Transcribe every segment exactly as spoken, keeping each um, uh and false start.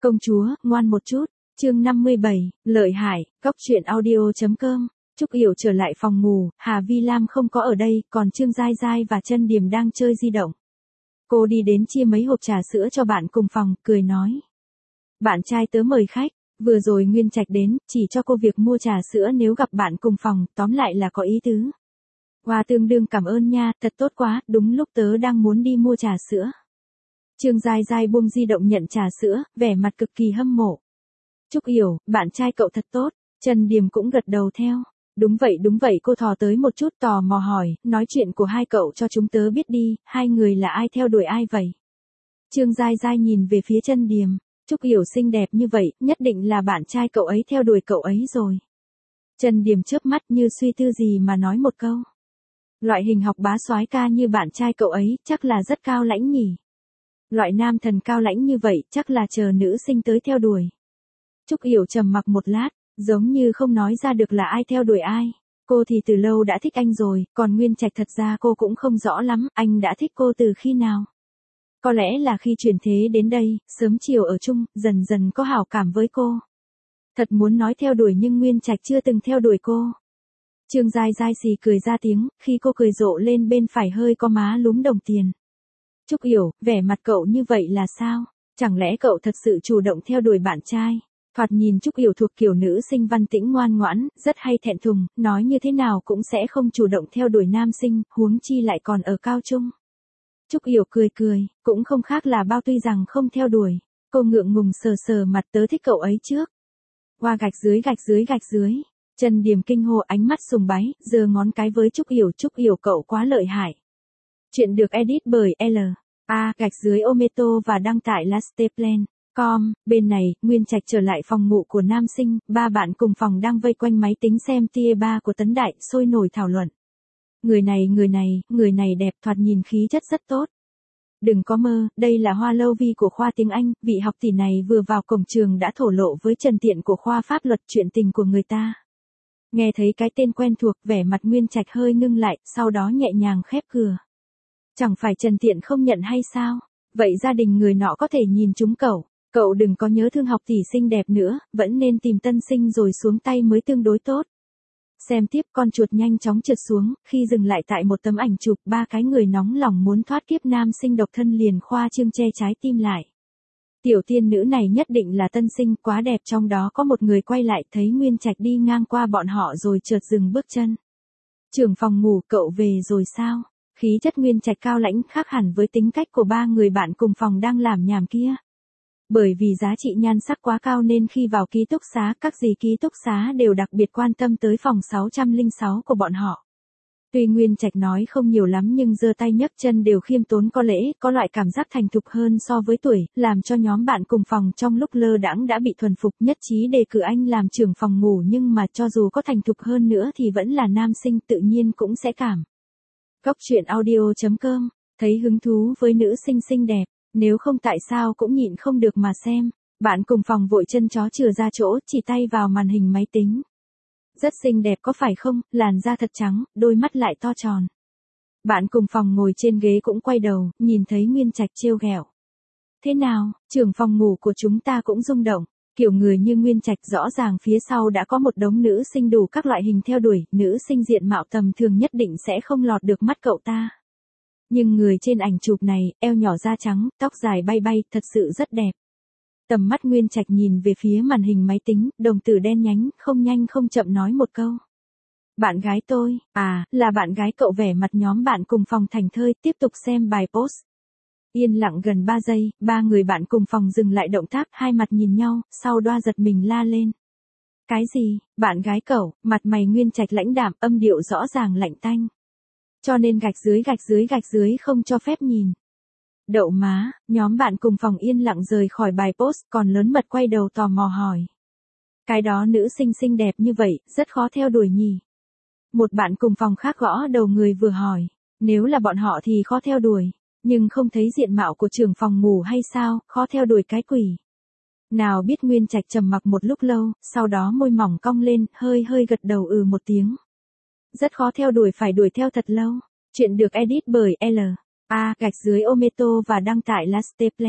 Công chúa, ngoan một chút. Chương năm mươi bảy, lợi hại, góc truyện audio.com. Trúc Yểu trở lại phòng ngủ, Hà Vi Lam không có ở đây, còn Trương Giai Giai và Chân Điềm đang chơi di động. Cô đi đến chia mấy hộp trà sữa cho bạn cùng phòng, cười nói. Bạn trai tớ mời khách, vừa rồi Nguyên Trạch đến, chỉ cho cô việc mua trà sữa nếu gặp bạn cùng phòng, tóm lại là có ý tứ. Hoa tương đương cảm ơn nha, thật tốt quá, đúng lúc tớ đang muốn đi mua trà sữa. Trương Giai Giai buông di động nhận trà sữa, vẻ mặt cực kỳ hâm mộ. Trúc Yểu, bạn trai cậu thật tốt, Trần Điềm cũng gật đầu theo. Đúng vậy đúng vậy, cô thò tới một chút tò mò hỏi, nói chuyện của hai cậu cho chúng tớ biết đi, hai người là ai theo đuổi ai vậy? Trương Giai Giai nhìn về phía Trần Điềm, Trúc Yểu xinh đẹp như vậy, nhất định là bạn trai cậu ấy theo đuổi cậu ấy rồi. Trần Điềm chớp mắt như suy tư gì mà nói một câu. Loại hình học bá soái ca như bạn trai cậu ấy, chắc là rất cao lãnh nhỉ. Loại nam thần cao lãnh như vậy, chắc là chờ nữ sinh tới theo đuổi. Trúc Yểu trầm mặc một lát, giống như không nói ra được là ai theo đuổi ai. Cô thì từ lâu đã thích anh rồi, còn Nguyên Trạch thật ra cô cũng không rõ lắm, anh đã thích cô từ khi nào. Có lẽ là khi chuyển thế đến đây, sớm chiều ở chung, dần dần có hảo cảm với cô. Thật muốn nói theo đuổi nhưng Nguyên Trạch chưa từng theo đuổi cô. Trương Giai Giai xì cười ra tiếng, khi cô cười rộ lên bên phải hơi có má lúm đồng tiền. Trúc Yểu, vẻ mặt cậu như vậy là sao? Chẳng lẽ cậu thật sự chủ động theo đuổi bạn trai? Thoạt nhìn Trúc Yểu thuộc kiểu nữ sinh văn tĩnh ngoan ngoãn, rất hay thẹn thùng, nói như thế nào cũng sẽ không chủ động theo đuổi nam sinh, huống chi lại còn ở cao trung. Trúc Yểu cười cười, cũng không khác là bao, tuy rằng không theo đuổi. Cô ngượng ngùng sờ sờ mặt, tớ thích cậu ấy trước. Hoa gạch dưới gạch dưới gạch dưới. Trần Điềm kinh hô, ánh mắt sùng bái, giơ ngón cái với Trúc Yểu, Trúc Yểu cậu quá lợi hại. Chuyện được edit bởi L. A gạch dưới Ometo và đăng tại lasteplan chấm com. Bên này, Nguyên Trạch trở lại phòng ngủ của nam sinh, ba bạn cùng phòng đang vây quanh máy tính xem tia ba của Tấn Đại, sôi nổi thảo luận. Người này người này, người này đẹp, thoạt nhìn khí chất rất tốt. Đừng có mơ, đây là Hoa Lâu Vi của khoa tiếng Anh, vị học tỷ này vừa vào cổng trường đã thổ lộ với Trần Tiện của khoa pháp luật chuyện tình của người ta. Nghe thấy cái tên quen thuộc, vẻ mặt Nguyên Trạch hơi ngưng lại, sau đó nhẹ nhàng khép cửa. Chẳng phải Trần Tiện không nhận hay sao? Vậy gia đình người nọ có thể nhìn chúng cậu. Cậu đừng có nhớ thương học tỷ xinh đẹp nữa, vẫn nên tìm tân sinh rồi xuống tay mới tương đối tốt. Xem tiếp, con chuột nhanh chóng trượt xuống, khi dừng lại tại một tấm ảnh chụp, ba cái người nóng lòng muốn thoát kiếp nam sinh độc thân liền khoa trương che trái tim lại. Tiểu tiên nữ này nhất định là tân sinh, quá đẹp, trong đó có một người quay lại thấy Nguyên Trạch đi ngang qua bọn họ rồi chợt dừng bước chân. Trưởng phòng ngủ, cậu về rồi sao? Khí chất Nguyên Trạch cao lãnh khác hẳn với tính cách của ba người bạn cùng phòng đang làm nhảm kia. Bởi vì giá trị nhan sắc quá cao nên khi vào ký túc xá, các dì ký túc xá đều đặc biệt quan tâm tới phòng sáu không sáu của bọn họ. Tuy Nguyên Trạch nói không nhiều lắm nhưng giơ tay nhấc chân đều khiêm tốn có lễ, có loại cảm giác thành thục hơn so với tuổi, làm cho nhóm bạn cùng phòng trong lúc lơ đãng đã bị thuần phục, nhất trí đề cử anh làm trưởng phòng ngủ, nhưng mà cho dù có thành thục hơn nữa thì vẫn là nam sinh, tự nhiên cũng sẽ cảm. Góc truyện audio.com, thấy hứng thú với nữ sinh xinh đẹp, nếu không tại sao cũng nhịn không được mà xem. Bạn cùng phòng vội chân chó chừa ra chỗ, chỉ tay vào màn hình máy tính. Rất xinh đẹp có phải không, làn da thật trắng, đôi mắt lại to tròn. Bạn cùng phòng ngồi trên ghế cũng quay đầu, nhìn thấy Nguyên Trạch trêu ghẹo. Thế nào, trưởng phòng ngủ của chúng ta cũng rung động. Kiểu người như Nguyên Trạch rõ ràng phía sau đã có một đống nữ sinh đủ các loại hình theo đuổi, nữ sinh diện mạo tầm thường nhất định sẽ không lọt được mắt cậu ta. Nhưng người trên ảnh chụp này, eo nhỏ da trắng, tóc dài bay bay, thật sự rất đẹp. Tầm mắt Nguyên Trạch nhìn về phía màn hình máy tính, đồng tử đen nhánh, không nhanh không chậm nói một câu. Bạn gái tôi, à, là bạn gái cậu, vẻ mặt nhóm bạn cùng phòng thành thơi, tiếp tục xem bài post. Yên lặng gần ba giây, ba người bạn cùng phòng dừng lại động tác, hai mặt nhìn nhau, sau đoa giật mình la lên. Cái gì, bạn gái cậu, mặt mày Nguyên Trạch lãnh đạm, âm điệu rõ ràng lạnh tanh. Cho nên gạch dưới gạch dưới gạch dưới không cho phép nhìn. Đậu má, nhóm bạn cùng phòng yên lặng rời khỏi bài post, còn lớn mật quay đầu tò mò hỏi. Cái đó nữ sinh xinh đẹp như vậy, rất khó theo đuổi nhỉ. Một bạn cùng phòng khác gõ đầu người vừa hỏi, nếu là bọn họ thì khó theo đuổi, nhưng không thấy diện mạo của trưởng phòng ngủ hay sao, khó theo đuổi cái quỷ. Nào biết Nguyên Trạch trầm mặc một lúc lâu, sau đó môi mỏng cong lên, hơi hơi gật đầu ừ một tiếng. Rất khó theo đuổi, phải đuổi theo thật lâu. Chuyện được edit bởi L. A gạch dưới Ometo và đăng tại lasteplan chấm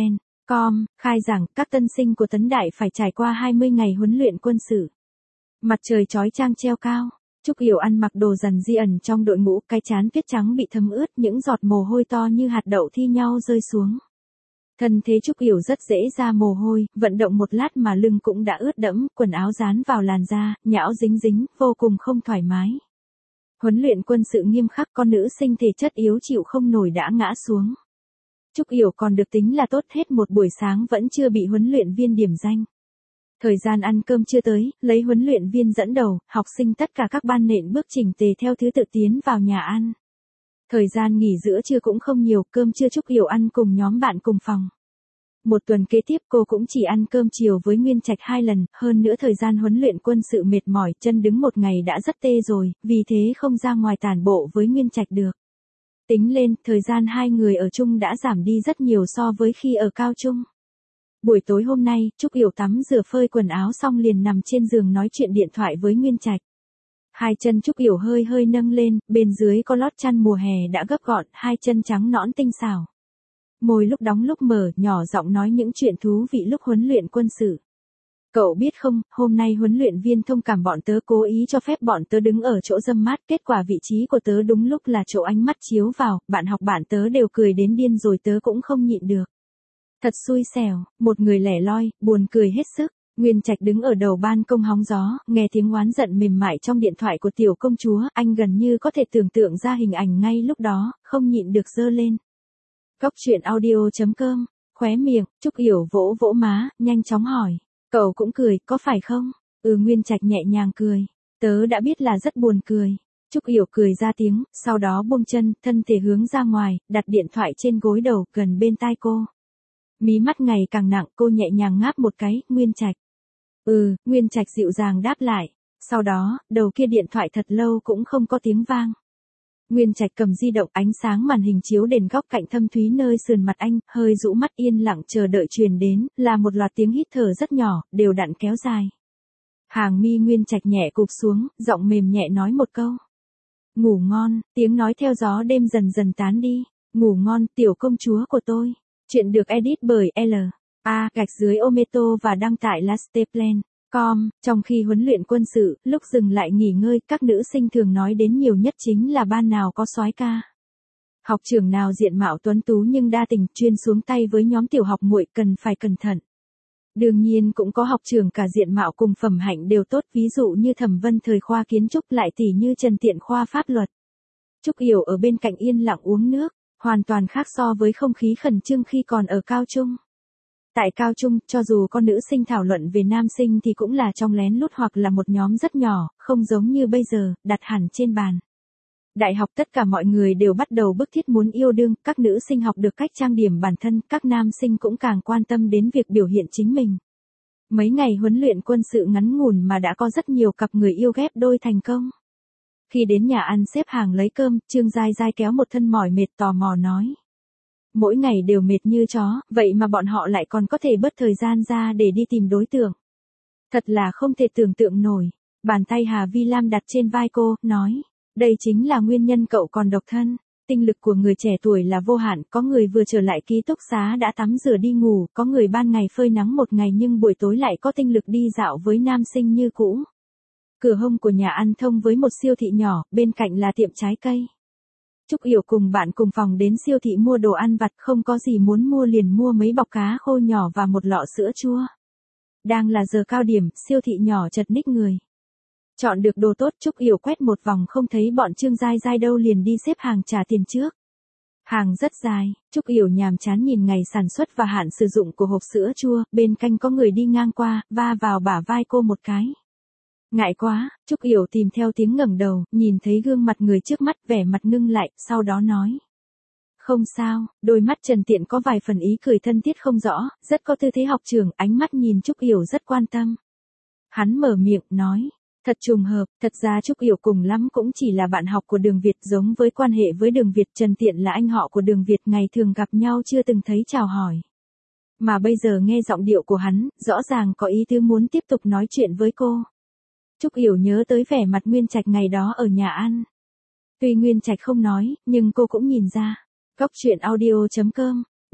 Com, khai giảng, các tân sinh của Tấn Đại phải trải qua hai mươi ngày huấn luyện quân sự. Mặt trời chói chang treo cao. Trúc Yểu ăn mặc đồ dằn di ẩn trong đội ngũ, cái trán tuyết trắng bị thấm ướt, những giọt mồ hôi to như hạt đậu thi nhau rơi xuống. Thân thế Trúc Yểu rất dễ ra mồ hôi, vận động một lát mà lưng cũng đã ướt đẫm, quần áo dán vào làn da, nhão dính dính, vô cùng không thoải mái. Huấn luyện quân sự nghiêm khắc, con nữ sinh thể chất yếu chịu không nổi đã ngã xuống. Trúc Yểu còn được tính là tốt, hết một buổi sáng vẫn chưa bị huấn luyện viên điểm danh. Thời gian ăn cơm chưa tới, lấy huấn luyện viên dẫn đầu, học sinh tất cả các ban nện bước chỉnh tề theo thứ tự tiến vào nhà ăn. Thời gian nghỉ giữa trưa cũng không nhiều, cơm trưa Trúc Yểu ăn cùng nhóm bạn cùng phòng. Một tuần kế tiếp cô cũng chỉ ăn cơm chiều với Nguyên Trạch hai lần, hơn nữa thời gian huấn luyện quân sự mệt mỏi, chân đứng một ngày đã rất tê rồi, vì thế không ra ngoài tản bộ với Nguyên Trạch được. Tính lên, thời gian hai người ở chung đã giảm đi rất nhiều so với khi ở cao trung. Buổi tối hôm nay, Trúc Yểu tắm rửa phơi quần áo xong liền nằm trên giường nói chuyện điện thoại với Nguyên Trạch. Hai chân Trúc Yểu hơi hơi nâng lên, bên dưới có lót chăn mùa hè đã gấp gọn, hai chân trắng nõn tinh xảo. Môi lúc đóng lúc mở, nhỏ giọng nói những chuyện thú vị lúc huấn luyện quân sự. Cậu biết không, hôm nay huấn luyện viên thông cảm bọn tớ cố ý cho phép bọn tớ đứng ở chỗ râm mát, kết quả vị trí của tớ đúng lúc là chỗ ánh mắt chiếu vào, bạn học bạn tớ đều cười đến điên rồi, tớ cũng không nhịn được. Thật xui xẻo, một người lẻ loi, buồn cười hết sức. Nguyên Trạch đứng ở đầu ban công hóng gió, nghe tiếng oán giận mềm mại trong điện thoại của tiểu công chúa, anh gần như có thể tưởng tượng ra hình ảnh ngay lúc đó, không nhịn được giơ lên. Cóc truyện audio chấm com, khóe miệng, Trúc Yểu vỗ vỗ má, nhanh chóng hỏi. Cậu cũng cười, có phải không? Ừ, Nguyên Trạch nhẹ nhàng cười. Tớ đã biết là rất buồn cười. Trúc Yểu cười ra tiếng, sau đó buông chân, thân thể hướng ra ngoài, đặt điện thoại trên gối đầu, gần bên tai cô. Mí mắt ngày càng nặng, cô nhẹ nhàng ngáp một cái, Nguyên Trạch. Ừ, Nguyên Trạch dịu dàng đáp lại. Sau đó, đầu kia điện thoại thật lâu cũng không có tiếng vang. Nguyên Trạch cầm di động, ánh sáng màn hình chiếu đèn góc cạnh thâm thúy nơi sườn mặt anh, hơi rũ mắt yên lặng chờ đợi truyền đến, là một loạt tiếng hít thở rất nhỏ, đều đặn kéo dài. Hàng mi Nguyên Trạch nhẹ cụp xuống, giọng mềm nhẹ nói một câu. Ngủ ngon, tiếng nói theo gió đêm dần dần tán đi. Ngủ ngon, tiểu công chúa của tôi. Chuyện được edit bởi L. A. gạch dưới Ometo và đăng tải Lasteplan. Com, trong khi huấn luyện quân sự, lúc dừng lại nghỉ ngơi, các nữ sinh thường nói đến nhiều nhất chính là ban nào có soái ca. Học trưởng nào diện mạo tuấn tú nhưng đa tình, chuyên xuống tay với nhóm tiểu học muội, cần phải cẩn thận. Đương nhiên cũng có học trưởng cả diện mạo cùng phẩm hạnh đều tốt, ví dụ như Thẩm Vân thời khoa kiến trúc, lại tỷ như Trần Tiện khoa pháp luật. Trúc Yểu ở bên cạnh yên lặng uống nước, hoàn toàn khác so với không khí khẩn trương khi còn ở cao trung. Tại cao trung, cho dù con nữ sinh thảo luận về nam sinh thì cũng là trong lén lút hoặc là một nhóm rất nhỏ, không giống như bây giờ, đặt hẳn trên bàn. Đại học tất cả mọi người đều bắt đầu bức thiết muốn yêu đương, các nữ sinh học được cách trang điểm bản thân, các nam sinh cũng càng quan tâm đến việc biểu hiện chính mình. Mấy ngày huấn luyện quân sự ngắn ngủn mà đã có rất nhiều cặp người yêu ghép đôi thành công. Khi đến nhà ăn xếp hàng lấy cơm, Trương Giai Giai kéo một thân mỏi mệt tò mò nói. Mỗi ngày đều mệt như chó, vậy mà bọn họ lại còn có thể bớt thời gian ra để đi tìm đối tượng. Thật là không thể tưởng tượng nổi. Bàn tay Hà Vi Lam đặt trên vai cô, nói. Đây chính là nguyên nhân cậu còn độc thân. Tinh lực của người trẻ tuổi là vô hạn, có người vừa trở lại ký túc xá đã tắm rửa đi ngủ, có người ban ngày phơi nắng một ngày nhưng buổi tối lại có tinh lực đi dạo với nam sinh như cũ. Cửa hông của nhà ăn thông với một siêu thị nhỏ, bên cạnh là tiệm trái cây. Trúc Yểu cùng bạn cùng phòng đến siêu thị mua đồ ăn vặt, không có gì muốn mua liền mua mấy bọc cá khô nhỏ và một lọ sữa chua. Đang là giờ cao điểm, siêu thị nhỏ chật ních người. Chọn được đồ tốt, Trúc Yểu quét một vòng không thấy bọn Trương Giai Giai đâu liền đi xếp hàng trả tiền trước. Hàng rất dài, Trúc Yểu nhàm chán nhìn ngày sản xuất và hạn sử dụng của hộp sữa chua, bên cạnh có người đi ngang qua, va vào bả vai cô một cái. Ngại quá, Trúc Yểu tìm theo tiếng ngẩng đầu, nhìn thấy gương mặt người trước mắt, vẻ mặt ngưng lại, sau đó nói. Không sao, đôi mắt Trần Tiện có vài phần ý cười thân thiết không rõ, rất có tư thế học trưởng, ánh mắt nhìn Trúc Yểu rất quan tâm. Hắn mở miệng, nói. Thật trùng hợp, thật ra Trúc Yểu cùng lắm cũng chỉ là bạn học của Đường Việt, giống với quan hệ với Đường Việt, Trần Tiện là anh họ của Đường Việt, ngày thường gặp nhau chưa từng thấy chào hỏi. Mà bây giờ nghe giọng điệu của hắn, rõ ràng có ý tứ muốn tiếp tục nói chuyện với cô. Trúc Yểu nhớ tới vẻ mặt Nguyên Trạch ngày đó ở nhà ăn. Tuy Nguyên Trạch không nói, nhưng cô cũng nhìn ra. Cóc truyện audio chấm com